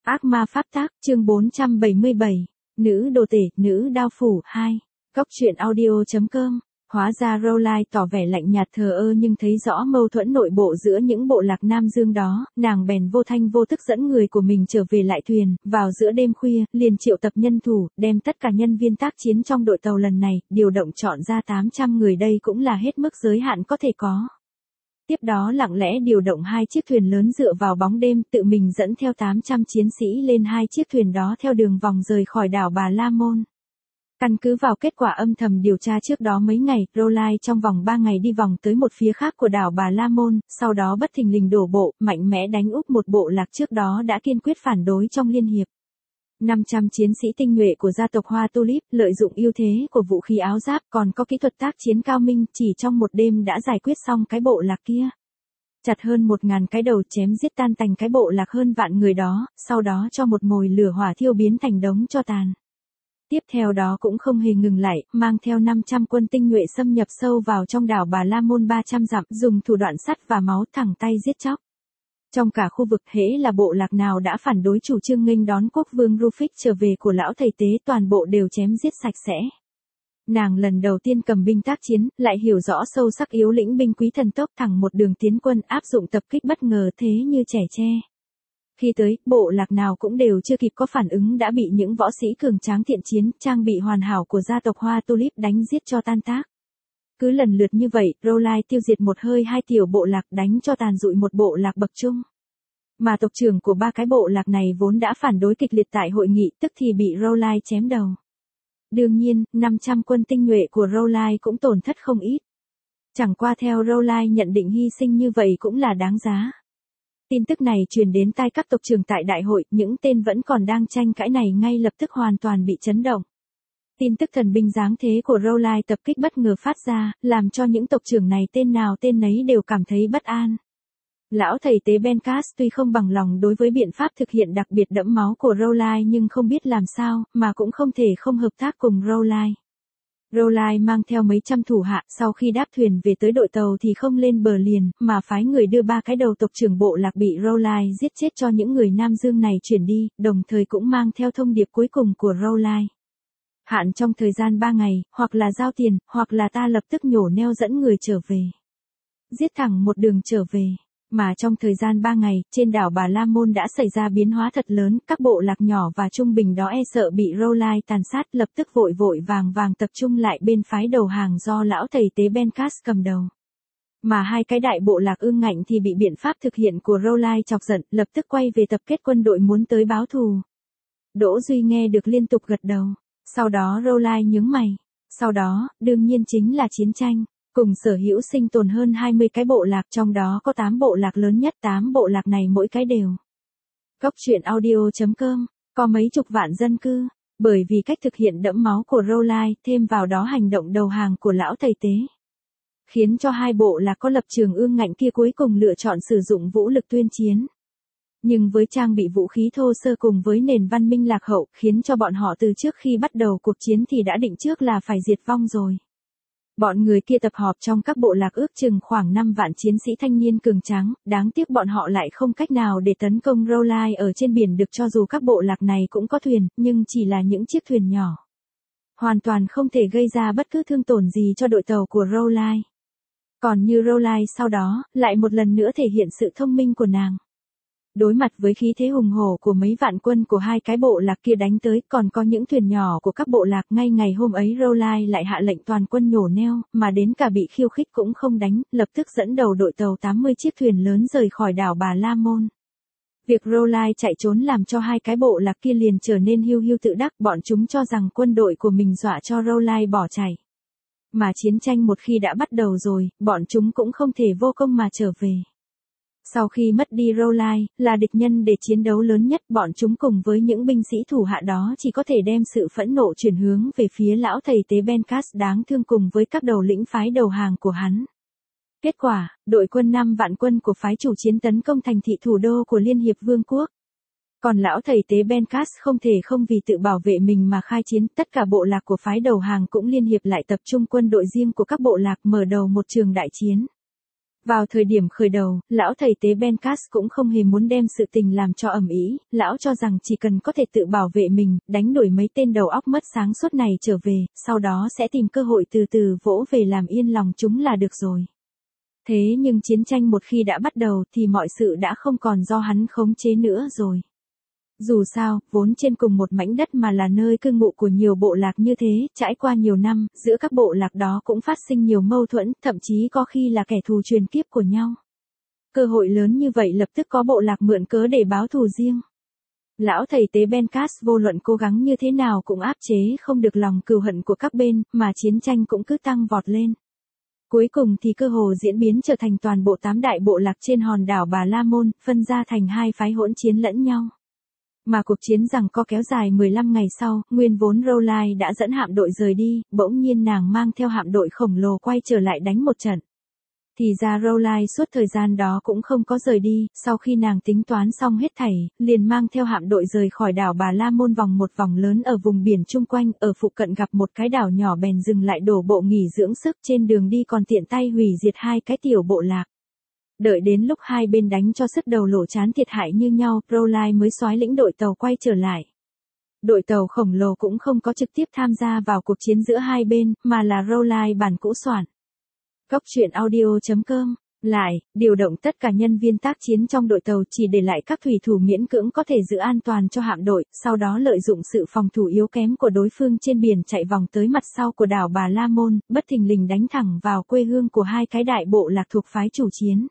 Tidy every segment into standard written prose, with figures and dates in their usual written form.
Ác ma pháp tác, chương 477. Nữ đồ tể, nữ đao phủ, 2. Cốc truyện audio.com. Hóa ra Rowline tỏ vẻ lạnh nhạt thờ ơ nhưng thấy rõ mâu thuẫn nội bộ giữa những bộ lạc Nam Dương đó, nàng bèn vô thanh vô tức dẫn người của mình trở về lại thuyền, vào giữa đêm khuya, liền triệu tập nhân thủ, đem tất cả nhân viên tác chiến trong đội tàu lần này, điều động chọn ra 800 người đây cũng là hết mức giới hạn có thể có. Tiếp đó lặng lẽ điều động 2 chiếc thuyền lớn dựa vào bóng đêm, tự mình dẫn theo 800 chiến sĩ lên 2 chiếc thuyền đó theo đường vòng rời khỏi đảo Bà La Môn. Căn cứ vào kết quả âm thầm điều tra trước đó mấy ngày, Rowline trong vòng 3 ngày đi vòng tới một phía khác của đảo Bà La Môn, sau đó bất thình lình đổ bộ, mạnh mẽ đánh úp một bộ lạc trước đó đã kiên quyết phản đối trong liên hiệp. 500 chiến sĩ tinh nhuệ của gia tộc Hoa Tulip lợi dụng ưu thế của vũ khí áo giáp còn có kỹ thuật tác chiến cao minh chỉ trong một đêm đã giải quyết xong cái bộ lạc kia. Chặt hơn 1.000 cái đầu chém giết tan tành cái bộ lạc hơn vạn người đó, sau đó cho một mồi lửa hỏa thiêu biến thành đống tro tàn. Tiếp theo đó cũng không hề ngừng lại, mang theo 500 quân tinh nhuệ xâm nhập sâu vào trong đảo Bà La Môn 300 dặm, dùng thủ đoạn sắt và máu thẳng tay giết chóc. Trong cả khu vực hễ là bộ lạc nào đã phản đối chủ trương nghênh đón quốc vương Rufus trở về của lão thầy tế toàn bộ đều chém giết sạch sẽ. Nàng lần đầu tiên cầm binh tác chiến, lại hiểu rõ sâu sắc yếu lĩnh binh quý thần tốc thẳng một đường tiến quân áp dụng tập kích bất ngờ thế như trẻ tre. Khi tới, bộ lạc nào cũng đều chưa kịp có phản ứng đã bị những võ sĩ cường tráng thiện chiến, trang bị hoàn hảo của gia tộc Hoa Tulip đánh giết cho tan tác. Cứ lần lượt như vậy, Rowline tiêu diệt một hơi 2 tiểu bộ lạc đánh cho tàn rụi một bộ lạc bậc trung. Mà tộc trưởng của 3 cái bộ lạc này vốn đã phản đối kịch liệt tại hội nghị tức thì bị Rowline chém đầu. Đương nhiên, 500 quân tinh nhuệ của Rowline cũng tổn thất không ít. Chẳng qua theo Rowline nhận định hy sinh như vậy cũng là đáng giá. Tin tức này truyền đến tai các tộc trưởng tại đại hội, những tên vẫn còn đang tranh cãi này ngay lập tức hoàn toàn bị chấn động. Tin tức thần binh giáng thế của Rowline tập kích bất ngờ phát ra, làm cho những tộc trưởng này tên nào tên nấy đều cảm thấy bất an. Lão thầy tế Bencas tuy không bằng lòng đối với biện pháp thực hiện đặc biệt đẫm máu của Rowline nhưng không biết làm sao, mà cũng không thể không hợp tác cùng Rowline. Rowline mang theo mấy trăm thủ hạ, sau khi đáp thuyền về tới đội tàu thì không lên bờ liền, mà phái người đưa 3 cái đầu tộc trưởng bộ lạc bị Rowline giết chết cho những người Nam Dương này chuyển đi, đồng thời cũng mang theo thông điệp cuối cùng của Rowline. Hạn trong thời gian 3 ngày, hoặc là giao tiền, hoặc là ta lập tức nhổ neo dẫn người trở về. Giết thẳng một đường trở về. Mà trong thời gian 3 ngày, trên đảo Bà La Môn đã xảy ra biến hóa thật lớn, các bộ lạc nhỏ và trung bình đó e sợ bị Rowline tàn sát lập tức vội vàng tập trung lại bên phái đầu hàng do lão thầy tế Bencas cầm đầu. Mà 2 cái đại bộ lạc ương ngạnh thì bị biện pháp thực hiện của Rowline chọc giận, lập tức quay về tập kết quân đội muốn tới báo thù. Đỗ Duy nghe được liên tục gật đầu, sau đó Rowline nhướng mày, sau đó, đương nhiên chính là chiến tranh. Cùng sở hữu sinh tồn hơn 20 cái bộ lạc trong đó có 8 bộ lạc lớn nhất 8 bộ lạc này mỗi cái đều. Cốc truyện audio.com, có mấy chục vạn dân cư, bởi vì cách thực hiện đẫm máu của Rowline thêm vào đó hành động đầu hàng của lão thầy tế. Khiến cho 2 bộ lạc có lập trường ương ngạnh kia cuối cùng lựa chọn sử dụng vũ lực tuyên chiến. Nhưng với trang bị vũ khí thô sơ cùng với nền văn minh lạc hậu khiến cho bọn họ từ trước khi bắt đầu cuộc chiến thì đã định trước là phải diệt vong rồi. Bọn người kia tập họp trong các bộ lạc ước chừng khoảng 5 vạn chiến sĩ thanh niên cường tráng, đáng tiếc bọn họ lại không cách nào để tấn công Rowline ở trên biển được cho dù các bộ lạc này cũng có thuyền, nhưng chỉ là những chiếc thuyền nhỏ. Hoàn toàn không thể gây ra bất cứ thương tổn gì cho đội tàu của Rowline. Còn như Rowline sau đó, lại một lần nữa thể hiện sự thông minh của nàng. Đối mặt với khí thế hùng hổ của mấy vạn quân của 2 cái bộ lạc kia đánh tới, còn có những thuyền nhỏ của các bộ lạc ngay ngày hôm ấy Rowline lại hạ lệnh toàn quân nhổ neo, mà đến cả bị khiêu khích cũng không đánh, lập tức dẫn đầu đội tàu 80 chiếc thuyền lớn rời khỏi đảo Bà La Môn. Việc Rowline chạy trốn làm cho 2 cái bộ lạc kia liền trở nên hiu hiu tự đắc, bọn chúng cho rằng quân đội của mình dọa cho Rowline bỏ chạy. Mà chiến tranh một khi đã bắt đầu rồi, bọn chúng cũng không thể vô công mà trở về. Sau khi mất đi Rowline, là địch nhân để chiến đấu lớn nhất, bọn chúng cùng với những binh sĩ thủ hạ đó chỉ có thể đem sự phẫn nộ chuyển hướng về phía lão thầy tế Bencas đáng thương cùng với các đầu lĩnh phái đầu hàng của hắn. Kết quả, đội quân 5 vạn quân của phái chủ chiến tấn công thành thị thủ đô của Liên hiệp Vương quốc. Còn lão thầy tế Bencas không thể không vì tự bảo vệ mình mà khai chiến, tất cả bộ lạc của phái đầu hàng cũng liên hiệp lại tập trung quân đội riêng của các bộ lạc mở đầu một trường đại chiến. Vào thời điểm khởi đầu, lão thầy tế Bencas cũng không hề muốn đem sự tình làm cho ầm ĩ, lão cho rằng chỉ cần có thể tự bảo vệ mình, đánh đuổi mấy tên đầu óc mất sáng suốt này trở về, sau đó sẽ tìm cơ hội từ từ vỗ về làm yên lòng chúng là được rồi. Thế nhưng chiến tranh một khi đã bắt đầu thì mọi sự đã không còn do hắn khống chế nữa rồi. Dù sao, vốn trên cùng một mảnh đất mà là nơi cư ngụ của nhiều bộ lạc như thế, trải qua nhiều năm, giữa các bộ lạc đó cũng phát sinh nhiều mâu thuẫn, thậm chí có khi là kẻ thù truyền kiếp của nhau. Cơ hội lớn như vậy lập tức có bộ lạc mượn cớ để báo thù riêng. Lão thầy tế Bencas vô luận cố gắng như thế nào cũng áp chế không được lòng cừu hận của các bên, mà chiến tranh cũng cứ tăng vọt lên. Cuối cùng thì cơ hồ diễn biến trở thành toàn bộ 8 đại bộ lạc trên hòn đảo Bà La Môn, phân ra thành hai phái hỗn chiến lẫn nhau. Mà cuộc chiến giằng co kéo dài 15 ngày sau, nguyên vốn Rowline đã dẫn hạm đội rời đi, bỗng nhiên nàng mang theo hạm đội khổng lồ quay trở lại đánh một trận. Thì ra Rowline suốt thời gian đó cũng không có rời đi, sau khi nàng tính toán xong hết thảy, liền mang theo hạm đội rời khỏi đảo Bà La Môn vòng một vòng lớn ở vùng biển chung quanh, ở phụ cận gặp một cái đảo nhỏ bèn dừng lại đổ bộ nghỉ dưỡng sức, trên đường đi còn tiện tay hủy diệt hai cái tiểu bộ lạc. Đợi đến lúc hai bên đánh cho sức đầu lộ chán thiệt hại như nhau, Rowline mới soái lĩnh đội tàu quay trở lại. Đội tàu khổng lồ cũng không có trực tiếp tham gia vào cuộc chiến giữa hai bên, mà là Rowline bản cũ soạn. Cốc truyện audio.com lại, điều động tất cả nhân viên tác chiến trong đội tàu chỉ để lại các thủy thủ miễn cưỡng có thể giữ an toàn cho hạm đội, sau đó lợi dụng sự phòng thủ yếu kém của đối phương trên biển chạy vòng tới mặt sau của đảo Bà La Môn, bất thình lình đánh thẳng vào quê hương của hai cái đại bộ lạc thuộc phái chủ chiến.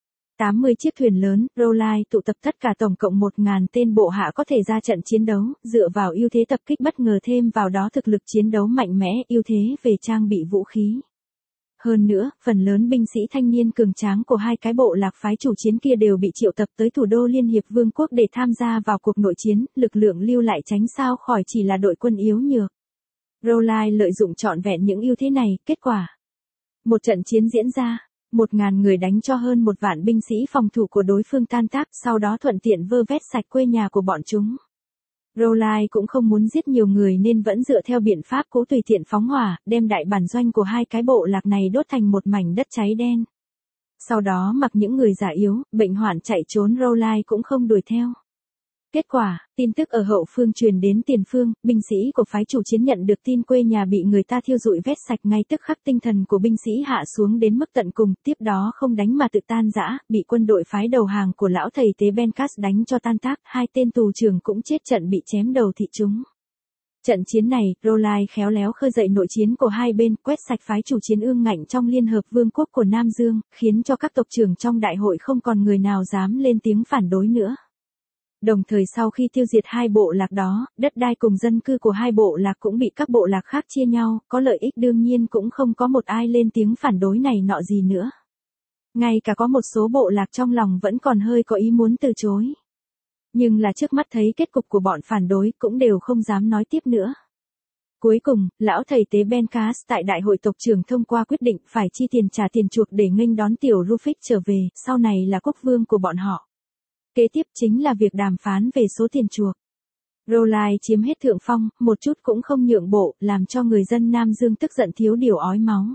80 chiếc thuyền lớn, Rowline tụ tập tất cả tổng cộng 1.000 tên bộ hạ có thể ra trận chiến đấu, dựa vào ưu thế tập kích bất ngờ thêm vào đó thực lực chiến đấu mạnh mẽ, ưu thế về trang bị vũ khí. Hơn nữa, phần lớn binh sĩ thanh niên cường tráng của hai cái bộ lạc phái chủ chiến kia đều bị triệu tập tới thủ đô Liên Hiệp Vương quốc để tham gia vào cuộc nội chiến, lực lượng lưu lại tránh sao khỏi chỉ là đội quân yếu nhược. Rowline lợi dụng trọn vẹn những ưu thế này, kết quả. Một trận chiến diễn ra. 1.000 người đánh cho hơn 1 vạn binh sĩ phòng thủ của đối phương tan tác, sau đó thuận tiện vơ vét sạch quê nhà của bọn chúng. Rowline cũng không muốn giết nhiều người nên vẫn dựa theo biện pháp cố tùy tiện phóng hỏa, đem đại bản doanh của hai cái bộ lạc này đốt thành một mảnh đất cháy đen. Sau đó mặc những người già yếu, bệnh hoạn chạy trốn, Rowline cũng không đuổi theo. Kết quả, tin tức ở hậu phương truyền đến tiền phương, binh sĩ của phái chủ chiến nhận được tin quê nhà bị người ta thiêu rụi vét sạch, ngay tức khắc tinh thần của binh sĩ hạ xuống đến mức tận cùng, tiếp đó không đánh mà tự tan rã, bị quân đội phái đầu hàng của lão thầy tế Bencas đánh cho tan tác, hai tên tù trưởng cũng chết trận bị chém đầu thị chúng. Trận chiến này, Rowline khéo léo khơi dậy nội chiến của hai bên, quét sạch phái chủ chiến ương ngạnh trong Liên hợp Vương quốc của Nam Dương, khiến cho các tộc trưởng trong đại hội không còn người nào dám lên tiếng phản đối nữa. Đồng thời sau khi tiêu diệt hai bộ lạc đó, đất đai cùng dân cư của hai bộ lạc cũng bị các bộ lạc khác chia nhau, có lợi ích đương nhiên cũng không có một ai lên tiếng phản đối này nọ gì nữa. Ngay cả có một số bộ lạc trong lòng vẫn còn hơi có ý muốn từ chối. Nhưng là trước mắt thấy kết cục của bọn phản đối cũng đều không dám nói tiếp nữa. Cuối cùng, lão thầy tế Bencas tại đại hội tộc trưởng thông qua quyết định phải chi tiền trả tiền chuộc để nghênh đón tiểu Rufus trở về, sau này là quốc vương của bọn họ. Kế tiếp chính là việc đàm phán về số tiền chuộc. Rowline chiếm hết thượng phong, một chút cũng không nhượng bộ, làm cho người dân Nam Dương tức giận thiếu điều ói máu.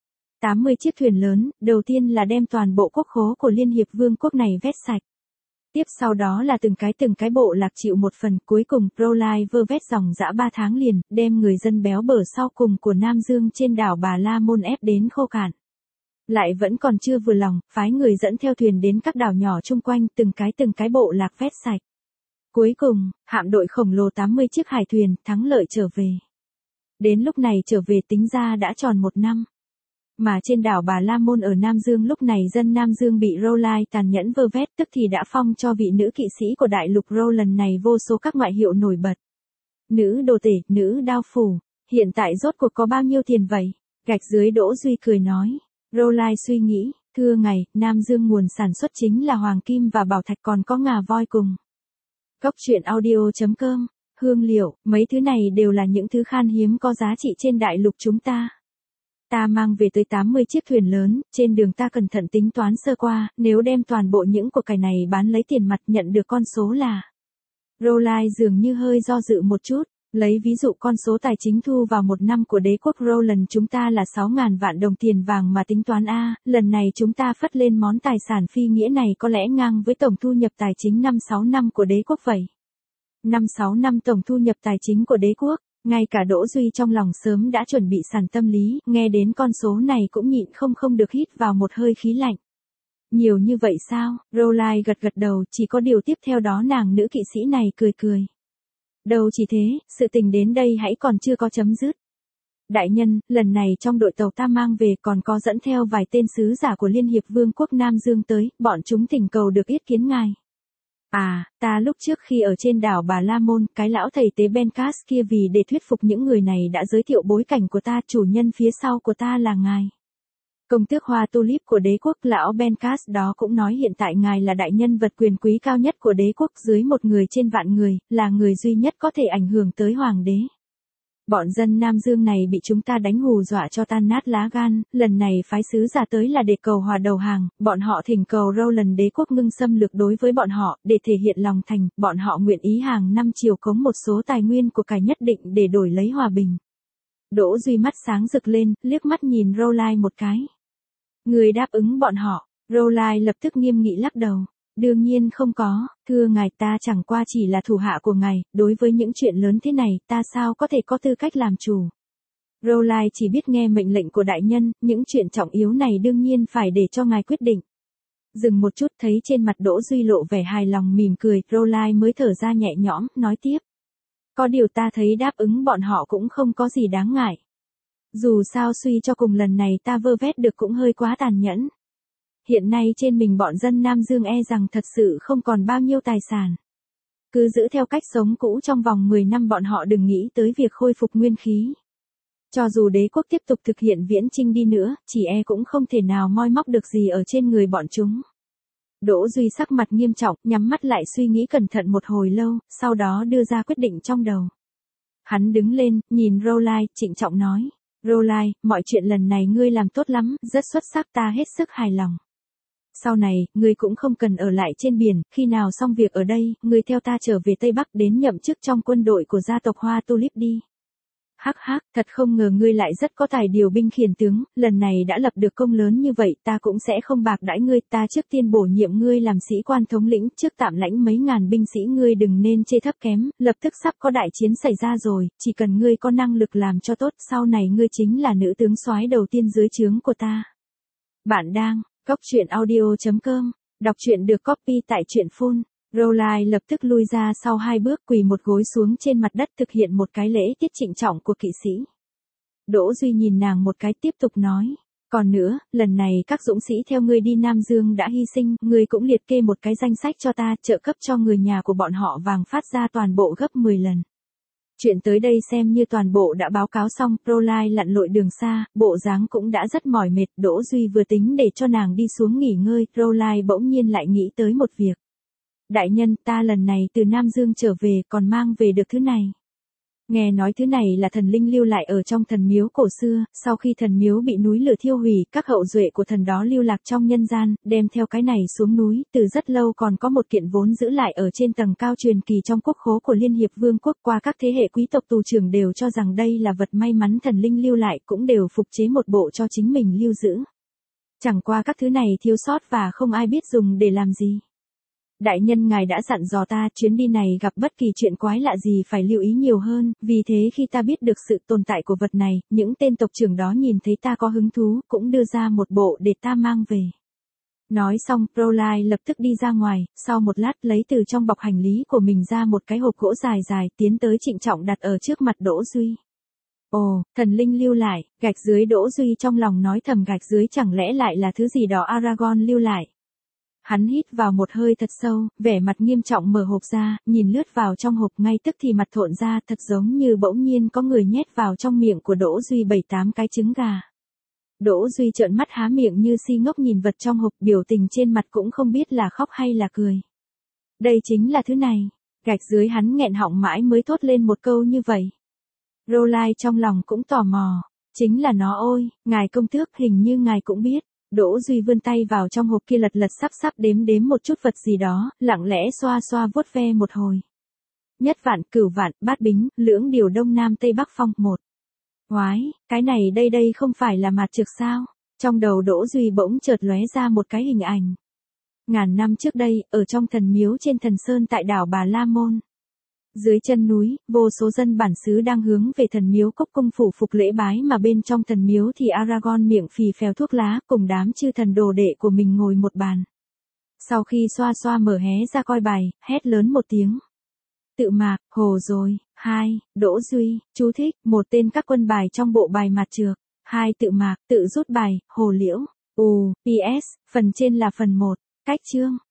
80 chiếc thuyền lớn, đầu tiên là đem toàn bộ quốc khố của Liên Hiệp Vương quốc này vét sạch. Tiếp sau đó là từng cái bộ lạc chịu một phần, cuối cùng Rowline vơ vét dòng dã 3 tháng liền, đem người dân béo bở sau cùng của Nam Dương trên đảo Bà La Môn ép đến khô cạn. Lại vẫn còn chưa vừa lòng, phái người dẫn theo thuyền đến các đảo nhỏ chung quanh, từng cái bộ lạc vét sạch. Cuối cùng, hạm đội khổng lồ 80 chiếc hải thuyền, thắng lợi trở về. Đến lúc này trở về tính ra đã tròn 1 năm. Mà trên đảo Bà La Môn ở Nam Dương lúc này dân Nam Dương bị Rowline tàn nhẫn vơ vét, tức thì đã phong cho vị nữ kỵ sĩ của đại lục Row lần này vô số các ngoại hiệu nổi bật. Nữ đồ tể, nữ đao phủ, hiện tại rốt cuộc có bao nhiêu tiền vậy? Gạch dưới Đỗ Duy cười nói. Rowline suy nghĩ, thưa ngài, Nam Dương nguồn sản xuất chính là hoàng kim và bảo thạch, còn có ngà voi cùng. Cốc truyện audio.com, hương liệu, mấy thứ này đều là những thứ khan hiếm có giá trị trên đại lục chúng ta. Ta mang về tới 80 chiếc thuyền lớn, trên đường ta cẩn thận tính toán sơ qua, nếu đem toàn bộ những của cải này bán lấy tiền mặt nhận được con số là. Rowline dường như hơi do dự một chút, Lấy ví dụ con số tài chính thu vào một năm của đế quốc Roland chúng ta là 6.000 vạn đồng tiền vàng mà tính toán a, lần này chúng ta phất lên món tài sản phi nghĩa này có lẽ ngang với tổng thu nhập tài chính 5-6 năm của đế quốc vậy. 5-6 năm tổng thu nhập tài chính của đế quốc, ngay cả Đỗ Duy trong lòng sớm đã chuẩn bị sẵn tâm lý, nghe đến con số này cũng nhịn không được hít vào một hơi khí lạnh. Nhiều như vậy sao? Rowline gật đầu, chỉ có điều tiếp theo đó nàng nữ kỵ sĩ này cười. Đâu chỉ thế, sự tình đến đây hãy còn chưa có chấm dứt. Đại nhân, lần này trong đội tàu ta mang về còn có dẫn theo vài tên sứ giả của Liên hiệp Vương quốc Nam Dương tới, bọn chúng thỉnh cầu được yết kiến ngài. À, ta lúc trước khi ở trên đảo Bà La Môn, cái lão thầy tế Bencas kia vì để thuyết phục những người này đã giới thiệu bối cảnh của ta, chủ nhân phía sau của ta là ngài. Công tước hoa tulip của đế quốc, lão Bencas đó cũng nói hiện tại ngài là đại nhân vật quyền quý cao nhất của đế quốc dưới một người trên vạn người, là người duy nhất có thể ảnh hưởng tới hoàng đế. Bọn dân Nam Dương này bị chúng ta đánh hù dọa cho tan nát lá gan, lần này phái sứ giả tới là để cầu hòa đầu hàng, bọn họ thỉnh cầu Roland đế quốc ngưng xâm lược đối với bọn họ, để thể hiện lòng thành, bọn họ nguyện ý hàng năm chiều cống một số tài nguyên của cải nhất định để đổi lấy hòa bình. Đỗ Duy mắt sáng rực lên, liếc mắt nhìn Rowline một cái. Người đáp ứng bọn họ, Rowline lập tức nghiêm nghị lắc đầu. Đương nhiên không có, thưa ngài, ta chẳng qua chỉ là thủ hạ của ngài, đối với những chuyện lớn thế này ta sao có thể có tư cách làm chủ. Rowline chỉ biết nghe mệnh lệnh của đại nhân, những chuyện trọng yếu này đương nhiên phải để cho ngài quyết định. Dừng một chút thấy trên mặt Đỗ Duy lộ vẻ hài lòng mỉm cười, Rowline mới thở ra nhẹ nhõm, nói tiếp. Có điều ta thấy đáp ứng bọn họ cũng không có gì đáng ngại. Dù sao suy cho cùng lần này ta vơ vét được cũng hơi quá tàn nhẫn. Hiện nay trên mình bọn dân Nam Dương e rằng thật sự không còn bao nhiêu tài sản. Cứ giữ theo cách sống cũ trong vòng 10 năm bọn họ đừng nghĩ tới việc khôi phục nguyên khí. Cho dù đế quốc tiếp tục thực hiện viễn chinh đi nữa, chỉ e cũng không thể nào moi móc được gì ở trên người bọn chúng. Đỗ Duy sắc mặt nghiêm trọng, nhắm mắt lại suy nghĩ cẩn thận một hồi lâu, sau đó đưa ra quyết định trong đầu. Hắn đứng lên, nhìn Rowline, trịnh trọng nói. Rowline, mọi chuyện lần này ngươi làm tốt lắm, rất xuất sắc, ta hết sức hài lòng. Sau này, ngươi cũng không cần ở lại trên biển, khi nào xong việc ở đây, ngươi theo ta trở về Tây Bắc đến nhậm chức trong quân đội của gia tộc Hoa Tulip đi. Hắc, thật không ngờ ngươi lại rất có tài điều binh khiển tướng, lần này đã lập được công lớn như vậy, ta cũng sẽ không bạc đãi ngươi, ta trước tiên bổ nhiệm ngươi làm sĩ quan thống lĩnh, trước tạm lãnh mấy ngàn binh sĩ, ngươi đừng nên chê thấp kém, lập tức sắp có đại chiến xảy ra rồi, chỉ cần ngươi có năng lực làm cho tốt, sau này ngươi chính là nữ tướng soái đầu tiên dưới trướng của ta. Bạn đang goctruyện.audio.com, đọc truyện được copy tại truyện phun. Rowline lập tức lui ra sau 2 bước, quỳ một gối xuống trên mặt đất thực hiện một cái lễ tiết trịnh trọng của kỵ sĩ. Đỗ Duy nhìn nàng một cái tiếp tục nói. Còn nữa, lần này các dũng sĩ theo ngươi đi Nam Dương đã hy sinh, ngươi cũng liệt kê một cái danh sách cho ta, trợ cấp cho người nhà của bọn họ vàng phát ra toàn bộ gấp 10 lần. Chuyện tới đây xem như toàn bộ đã báo cáo xong, Rowline lặn lội đường xa, bộ dáng cũng đã rất mỏi mệt, Đỗ Duy vừa tính để cho nàng đi xuống nghỉ ngơi, Rowline bỗng nhiên lại nghĩ tới một việc. Đại nhân, ta lần này từ Nam Dương trở về còn mang về được thứ này. Nghe nói thứ này là thần linh lưu lại ở trong thần miếu cổ xưa, sau khi thần miếu bị núi lửa thiêu hủy, các hậu duệ của thần đó lưu lạc trong nhân gian, đem theo cái này xuống núi, từ rất lâu còn có một kiện vốn giữ lại ở trên tầng cao truyền kỳ trong quốc khố của Liên hiệp Vương quốc, qua các thế hệ quý tộc tù trưởng đều cho rằng đây là vật may mắn thần linh lưu lại, cũng đều phục chế một bộ cho chính mình lưu giữ. Chẳng qua các thứ này thiếu sót và không ai biết dùng để làm gì. Đại nhân ngài đã dặn dò ta, chuyến đi này gặp bất kỳ chuyện quái lạ gì phải lưu ý nhiều hơn, vì thế khi ta biết được sự tồn tại của vật này, những tên tộc trưởng đó nhìn thấy ta có hứng thú, cũng đưa ra một bộ để ta mang về. Nói xong, Rowline lập tức đi ra ngoài, sau một lát lấy từ trong bọc hành lý của mình ra một cái hộp gỗ dài tiến tới trịnh trọng đặt ở trước mặt Đỗ Duy. Ồ, thần linh lưu lại, gạch dưới. Đỗ Duy trong lòng nói thầm, gạch dưới chẳng lẽ lại là thứ gì đó Aragorn lưu lại. Hắn hít vào một hơi thật sâu, vẻ mặt nghiêm trọng mở hộp ra, nhìn lướt vào trong hộp, ngay tức thì mặt thộn ra, thật giống như bỗng nhiên có người nhét vào trong miệng của Đỗ Duy 7-8 cái trứng gà. Đỗ Duy trợn mắt há miệng như si ngốc nhìn vật trong hộp, biểu tình trên mặt cũng không biết là khóc hay là cười. Đây chính là thứ này. Gạch dưới hắn nghẹn họng mãi mới thốt lên một câu như vậy. Rowline trong lòng cũng tò mò. Chính là nó ôi, ngài công tước, hình như ngài cũng biết. Đỗ Duy vươn tay vào trong hộp kia lật sắp đếm một chút vật gì đó, lặng lẽ xoa vuốt ve một hồi. Nhất vạn, cửu vạn, bát bính, lưỡng điều đông nam tây bắc phong, một. Oái, cái này đây không phải là mạt trực sao? Trong đầu Đỗ Duy bỗng chợt lóe ra một cái hình ảnh. Ngàn năm trước đây, ở trong thần miếu trên thần sơn tại đảo Bà La Môn. Dưới chân núi, vô số dân bản xứ đang hướng về thần miếu Cốc Cung phủ phục lễ bái mà bên trong thần miếu thì Aragorn miệng phì phèo thuốc lá cùng đám chư thần đồ đệ của mình ngồi một bàn. Sau khi xoa xoa mở hé ra coi bài, hét lớn một tiếng. Tự mạc, hồ rồi. 2. Đỗ Duy, chú thích, một tên các quân bài trong bộ bài mặt trược. 2. Tự mạc, tự rút bài, hồ liễu. PS, phần trên là phần 1. Cách chương.